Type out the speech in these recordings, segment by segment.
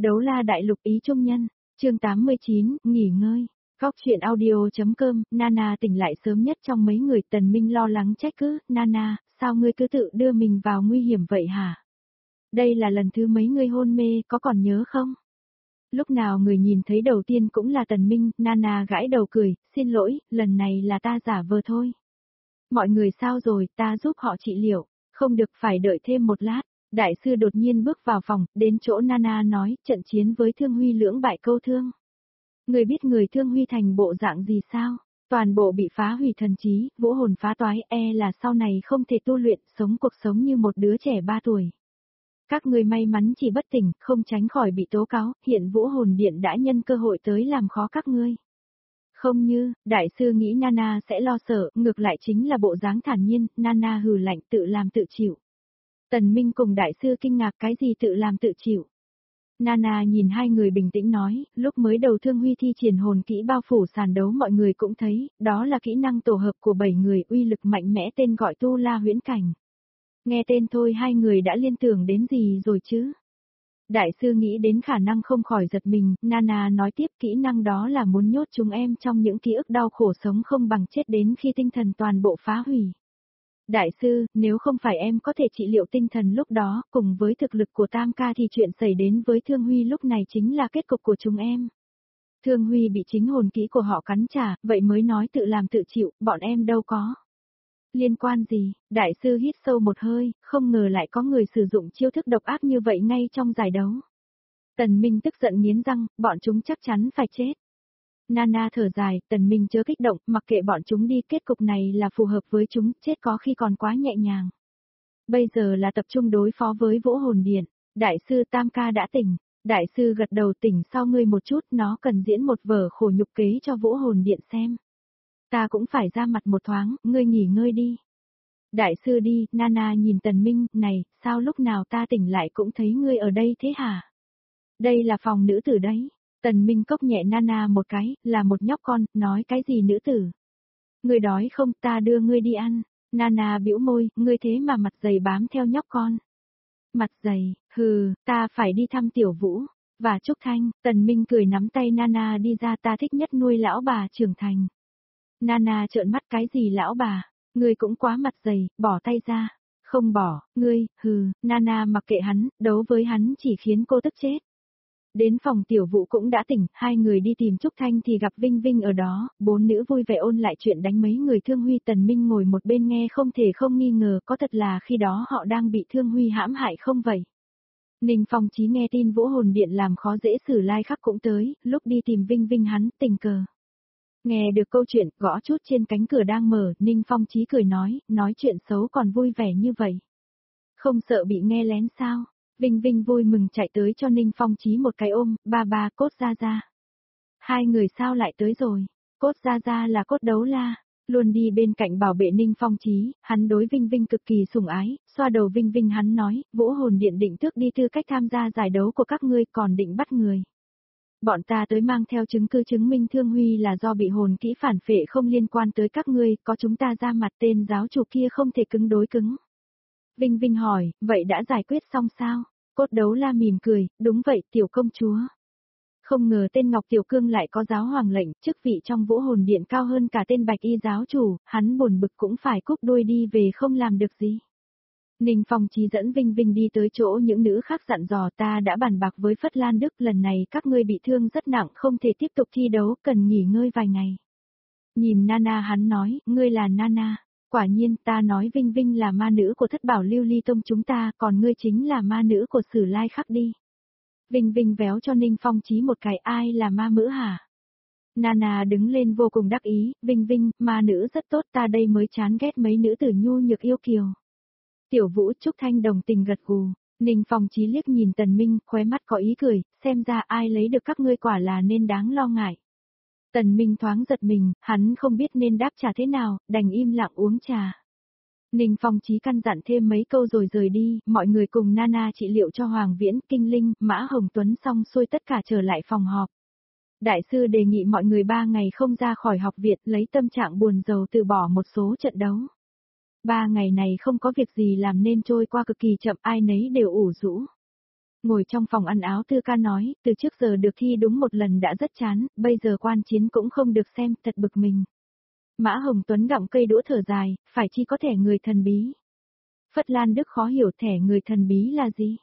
Đấu la đại lục ý trung nhân, chương 89, nghỉ ngơi. Góc chuyện audio.com, Nana tỉnh lại sớm nhất trong mấy người. Tần Minh lo lắng trách cứ, Nana, sao ngươi cứ tự đưa mình vào nguy hiểm vậy hả? Đây là lần thứ mấy ngươi hôn mê, có còn nhớ không? Lúc nào người nhìn thấy đầu tiên cũng là Tần Minh. Nana gãi đầu cười, xin lỗi, lần này là ta giả vờ thôi. Mọi người sao rồi, ta giúp họ trị liệu, không được, phải đợi thêm một lát. Đại sư đột nhiên bước vào phòng, đến chỗ Nana nói, trận chiến với Thương Huy lưỡng bại câu thương. Người biết người Thương Huy thành bộ dạng gì sao? Toàn bộ bị phá hủy thần trí, vũ hồn phá toái, là sau này không thể tu luyện, sống cuộc sống như một đứa trẻ 3 tuổi. Các người may mắn chỉ bất tỉnh, không tránh khỏi bị tố cáo, hiện vũ hồn điện đã nhân cơ hội tới làm khó các ngươi. Không như, đại sư nghĩ Nana sẽ lo sợ, ngược lại chính là bộ dáng thản nhiên, Nana hừ lạnh tự làm tự chịu. Tần Minh cùng đại sư kinh ngạc cái gì tự làm tự chịu. Nana nhìn hai người bình tĩnh nói, lúc mới đầu Thương Huy thi triển hồn kỹ bao phủ sàn đấu mọi người cũng thấy, đó là kỹ năng tổ hợp của 7 người uy lực mạnh mẽ tên gọi Tu La Huyễn Cảnh. Nghe tên thôi hai người đã liên tưởng đến gì rồi chứ? Đại sư nghĩ đến khả năng không khỏi giật mình, Nana nói tiếp kỹ năng đó là muốn nhốt chúng em trong những ký ức đau khổ sống không bằng chết đến khi tinh thần toàn bộ phá hủy. Đại sư, nếu không phải em có thể trị liệu tinh thần lúc đó, cùng với thực lực của Tam ca thì chuyện xảy đến với Thương Huy lúc này chính là kết cục của chúng em. Thương Huy bị chính hồn kỹ của họ cắn trả, vậy mới nói tự làm tự chịu, bọn em đâu có. Liên quan gì? Đại sư hít sâu một hơi, không ngờ lại có người sử dụng chiêu thức độc ác như vậy ngay trong giải đấu. Tần Minh tức giận nghiến răng, bọn chúng chắc chắn phải chết. Nana thở dài, Tần Minh chớ kích động, mặc kệ bọn chúng đi, kết cục này là phù hợp với chúng, chết có khi còn quá nhẹ nhàng. Bây giờ là tập trung đối phó với vũ hồn điện. Đại sư Tam ca đã tỉnh. Đại sư gật đầu, tỉnh sau ngươi một chút, nó cần diễn một vở khổ nhục kế cho vũ hồn điện xem. Ta cũng phải ra mặt một thoáng, ngươi nghỉ ngơi đi. Đại sư đi, Nana nhìn Tần Minh, này, sao lúc nào ta tỉnh lại cũng thấy ngươi ở đây thế hả? Đây là phòng nữ tử đấy. Tần Minh cốc nhẹ Nana một cái, là một nhóc con, nói cái gì nữ tử? Ngươi đói không, ta đưa ngươi đi ăn. Nana bĩu môi, ngươi thế mà mặt dày bám theo nhóc con. Mặt dày, hừ, ta phải đi thăm Tiểu Vũ. Và Trúc Thanh, Tần Minh cười nắm tay Nana đi ra, ta thích nhất nuôi lão bà trưởng thành. Nana trợn mắt, cái gì lão bà? Ngươi cũng quá mặt dày, bỏ tay ra. Không bỏ, ngươi, hừ, Nana mặc kệ hắn, đấu với hắn chỉ khiến cô tức chết. Đến phòng Tiểu Vũ cũng đã tỉnh, hai người đi tìm Trúc Thanh thì gặp Vinh Vinh ở đó, bốn nữ vui vẻ ôn lại chuyện đánh mấy người Thương Huy. Tần Minh ngồi một bên nghe không thể không nghi ngờ, có thật là khi đó họ đang bị Thương Huy hãm hại không vậy? Ninh Phong Chí nghe tin vũ hồn điện làm khó dễ Sử Lai Khắc cũng tới, lúc đi tìm Vinh Vinh hắn tình cờ. Nghe được câu chuyện, gõ chút trên cánh cửa đang mở, Ninh Phong Chí cười nói chuyện xấu còn vui vẻ như vậy. Không sợ bị nghe lén sao? Vinh Vinh vui mừng chạy tới cho Ninh Phong Chí một cái ôm, ba, Cốt Gia Gia. Hai người sao lại tới rồi? Cốt Gia Gia là Cốt Đấu La, luôn đi bên cạnh bảo vệ Ninh Phong Chí, hắn đối Vinh Vinh cực kỳ sủng ái, xoa đầu Vinh Vinh hắn nói, vũ hồn điện định tước đi tư cách tham gia giải đấu của các ngươi còn định bắt người. Bọn ta tới mang theo chứng cứ chứng minh Thương Huy là do bị hồn kỹ phản phệ không liên quan tới các ngươi, có chúng ta ra mặt tên giáo chủ kia không thể cứng đối cứng. Vinh Vinh hỏi, vậy đã giải quyết xong sao? Cốt Đấu La mỉm cười, đúng vậy tiểu công chúa. Không ngờ tên Ngọc Tiểu Cương lại có giáo hoàng lệnh, chức vị trong vũ hồn điện cao hơn cả tên Bạch Y giáo chủ, hắn buồn bực cũng phải cúp đuôi đi về không làm được gì. Ninh Phong Chí dẫn Vinh Vinh đi tới chỗ những nữ khác dặn dò, ta đã bàn bạc với Phất Lan Đức, lần này các ngươi bị thương rất nặng không thể tiếp tục thi đấu, cần nghỉ ngơi vài ngày. Nhìn Nana hắn nói, ngươi là Nana. Quả nhiên, ta nói Vinh Vinh là ma nữ của Thất Bảo Lưu Ly Tông chúng ta, còn ngươi chính là ma nữ của Sử Lai Khắc đi. Vinh Vinh véo cho Ninh Phong Chí một cái, ai là ma nữ hả? Nana đứng lên vô cùng đắc ý, Vinh Vinh, ma nữ rất tốt, ta đây mới chán ghét mấy nữ tử nhu nhược yêu kiều. Tiểu Vũ Trúc Thanh đồng tình gật gù, Ninh Phong Chí liếc nhìn Tần Minh, khóe mắt có ý cười, xem ra ai lấy được các ngươi quả là nên đáng lo ngại. Tần Minh thoáng giật mình, hắn không biết nên đáp trả thế nào, đành im lặng uống trà. Ninh Phong Chí căn dặn thêm mấy câu rồi rời đi, mọi người cùng Nana trị liệu cho Hoàng Viễn, Kinh Linh, Mã Hồng Tuấn xong xuôi tất cả trở lại phòng họp. Đại sư đề nghị mọi người 3 ngày không ra khỏi học viện, lấy tâm trạng buồn rầu từ bỏ một số trận đấu. 3 ngày này không có việc gì làm nên trôi qua cực kỳ chậm, ai nấy đều ủ rũ. Ngồi trong phòng ăn áo Tư Ca nói, từ trước giờ được thi đúng một lần đã rất chán, bây giờ quan chiến cũng không được xem, thật bực mình. Mã Hồng Tuấn gặm cây đũa thở dài, phải chi có thẻ người thần bí. Phất Lan Đức khó hiểu thẻ người thần bí là gì.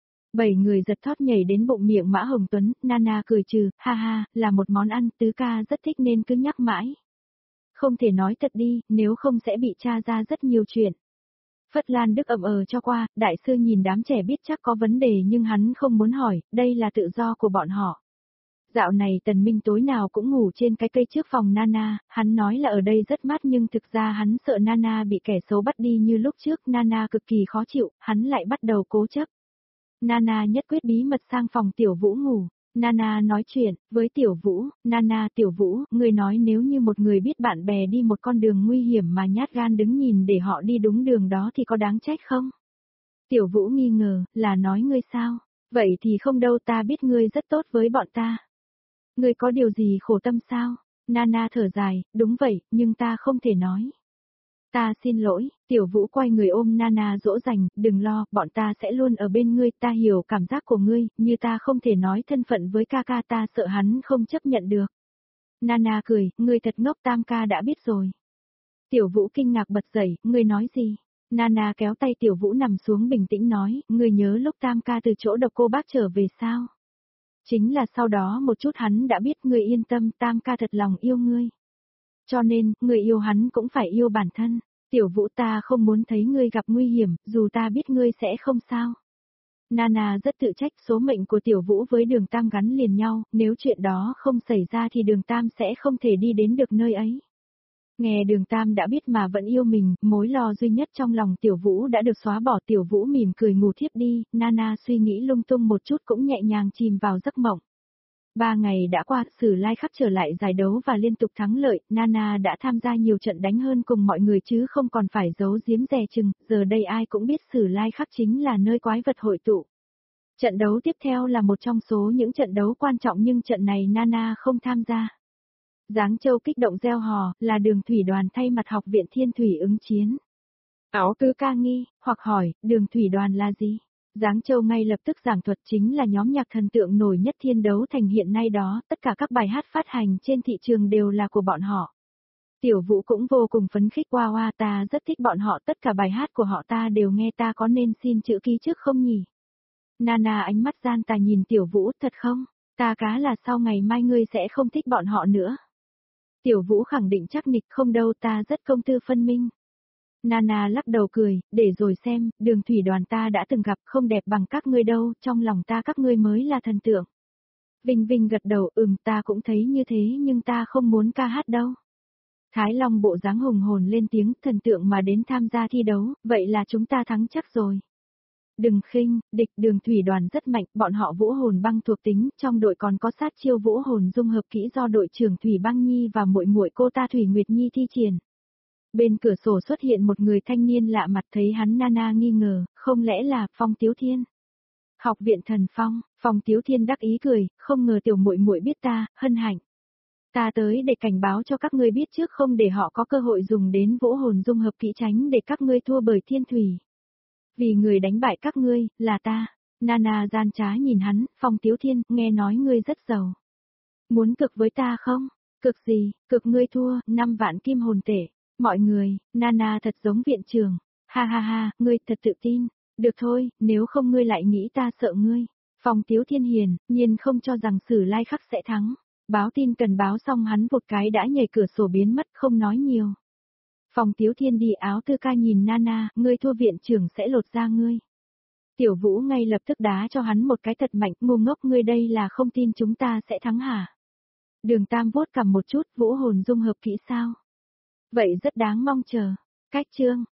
7 người giật thót nhảy đến bụng miệng Mã Hồng Tuấn, Nana cười trừ, ha ha, là một món ăn Tứ Ca rất thích nên cứ nhắc mãi. Không thể nói thật đi, nếu không sẽ bị tra ra rất nhiều chuyện. Phất Lan Đức ậm cho qua, đại sư nhìn đám trẻ biết chắc có vấn đề nhưng hắn không muốn hỏi, đây là tự do của bọn họ. Dạo này Tần Minh tối nào cũng ngủ trên cái cây trước phòng Nana, hắn nói là ở đây rất mát nhưng thực ra hắn sợ Nana bị kẻ xấu bắt đi như lúc trước, Nana cực kỳ khó chịu, hắn lại bắt đầu cố chấp. Nana nhất quyết bí mật sang phòng Tiểu Vũ ngủ. Nana nói chuyện với Tiểu Vũ, Nana Tiểu Vũ, người nói nếu như một người biết bạn bè đi một con đường nguy hiểm mà nhát gan đứng nhìn để họ đi đúng đường đó thì có đáng trách không? Tiểu Vũ nghi ngờ, là nói ngươi sao? Vậy thì không đâu, ta biết ngươi rất tốt với bọn ta. Ngươi có điều gì khổ tâm sao? Nana thở dài, đúng vậy, nhưng ta không thể nói. Ta xin lỗi, Tiểu Vũ quay người ôm Nana dỗ dành, đừng lo, bọn ta sẽ luôn ở bên ngươi, ta hiểu cảm giác của ngươi, như ta không thể nói thân phận với ca ca, ta sợ hắn không chấp nhận được. Nana cười, ngươi thật ngốc, Tam ca đã biết rồi. Tiểu Vũ kinh ngạc bật dậy, ngươi nói gì? Nana kéo tay Tiểu Vũ nằm xuống bình tĩnh nói, ngươi nhớ lúc Tam ca từ chỗ độc cô bác trở về sao? Chính là sau đó một chút hắn đã biết, ngươi yên tâm, Tam ca thật lòng yêu ngươi. Cho nên, người yêu hắn cũng phải yêu bản thân. Tiểu Vũ, ta không muốn thấy ngươi gặp nguy hiểm, dù ta biết ngươi sẽ không sao. Nana rất tự trách, số mệnh của Tiểu Vũ với Đường Tam gắn liền nhau, nếu chuyện đó không xảy ra thì Đường Tam sẽ không thể đi đến được nơi ấy. Nghe Đường Tam đã biết mà vẫn yêu mình, mối lo duy nhất trong lòng Tiểu Vũ đã được xóa bỏ. Tiểu Vũ mỉm cười ngủ thiếp đi, Nana suy nghĩ lung tung một chút cũng nhẹ nhàng chìm vào giấc mộng. 3 ngày đã qua, Sử Lai Khắc trở lại giải đấu và liên tục thắng lợi, Nana đã tham gia nhiều trận đánh hơn cùng mọi người chứ không còn phải giấu giếm dè chừng, giờ đây ai cũng biết Sử Lai Khắc chính là nơi quái vật hội tụ. Trận đấu tiếp theo là một trong số những trận đấu quan trọng nhưng trận này Nana không tham gia. Giáng Châu kích động reo hò, là Đường Thủy Đoàn thay mặt Học viện Thiên Thủy ứng chiến. Áo Tứ Ca nghi, hoặc hỏi, Đường Thủy Đoàn là gì? Giáng Châu ngay lập tức giảng thuật, chính là nhóm nhạc thần tượng nổi nhất Thiên Đấu Thành hiện nay đó, tất cả các bài hát phát hành trên thị trường đều là của bọn họ. Tiểu Vũ cũng vô cùng phấn khích, wow, ta rất thích bọn họ, tất cả bài hát của họ ta đều nghe, ta có nên xin chữ ký trước không nhỉ? Nana ánh mắt gian tà nhìn Tiểu Vũ, thật không? Ta cá là sau ngày mai ngươi sẽ không thích bọn họ nữa. Tiểu Vũ khẳng định chắc nịch, không đâu, ta rất công tư phân minh. Nana lắc đầu cười, để rồi xem, Đường Thủy Đoàn ta đã từng gặp, không đẹp bằng các ngươi đâu, trong lòng ta các ngươi mới là thần tượng. Vinh Vinh gật đầu, ta cũng thấy như thế nhưng ta không muốn ca hát đâu. Thái Long bộ dáng hùng hồn lên tiếng, thần tượng mà đến tham gia thi đấu, vậy là chúng ta thắng chắc rồi. Đừng khinh, địch. Đường Thủy Đoàn rất mạnh, bọn họ vũ hồn băng thuộc tính, trong đội còn có sát chiêu vũ hồn dung hợp kỹ do đội trưởng Thủy Băng Nhi và muội muội cô ta Thủy Nguyệt Nhi thi triển. Bên cửa sổ xuất hiện một người thanh niên lạ mặt, thấy hắn Nana nghi ngờ, không lẽ là Phong Tiếu Thiên? Học viện Thần Phong, Phong Tiếu Thiên đắc ý cười, không ngờ tiểu muội muội biết ta, hân hạnh. Ta tới để cảnh báo cho các ngươi biết trước, không để họ có cơ hội dùng đến vũ hồn dung hợp kỹ, tránh để các ngươi thua bởi thiên thủy. Vì người đánh bại các ngươi, là ta. Nana gian trá nhìn hắn, Phong Tiếu Thiên, nghe nói ngươi rất giàu. Muốn cực với ta không? Cực gì, cực ngươi thua, 5 vạn kim hồn tệ. Mọi người, Nana thật giống viện trưởng. Ha ha ha, ngươi thật tự tin. Được thôi, nếu không ngươi lại nghĩ ta sợ ngươi. Phong Tiếu Thiên hiền, nhiên không cho rằng Sử Lai Khắc sẽ thắng. Báo tin cần báo xong hắn vụt cái đã nhảy cửa sổ biến mất, không nói nhiều. Phong Tiếu Thiên đi. Áo Tư Ca nhìn Nana, ngươi thua viện trưởng sẽ lột da ngươi. Tiểu Vũ ngay lập tức đá cho hắn một cái thật mạnh, ngu ngốc, ngươi đây là không tin chúng ta sẽ thắng hả? Đường Tam vuốt cằm một chút, vũ hồn dung hợp kỹ sao? Vậy rất đáng mong chờ. Cách chương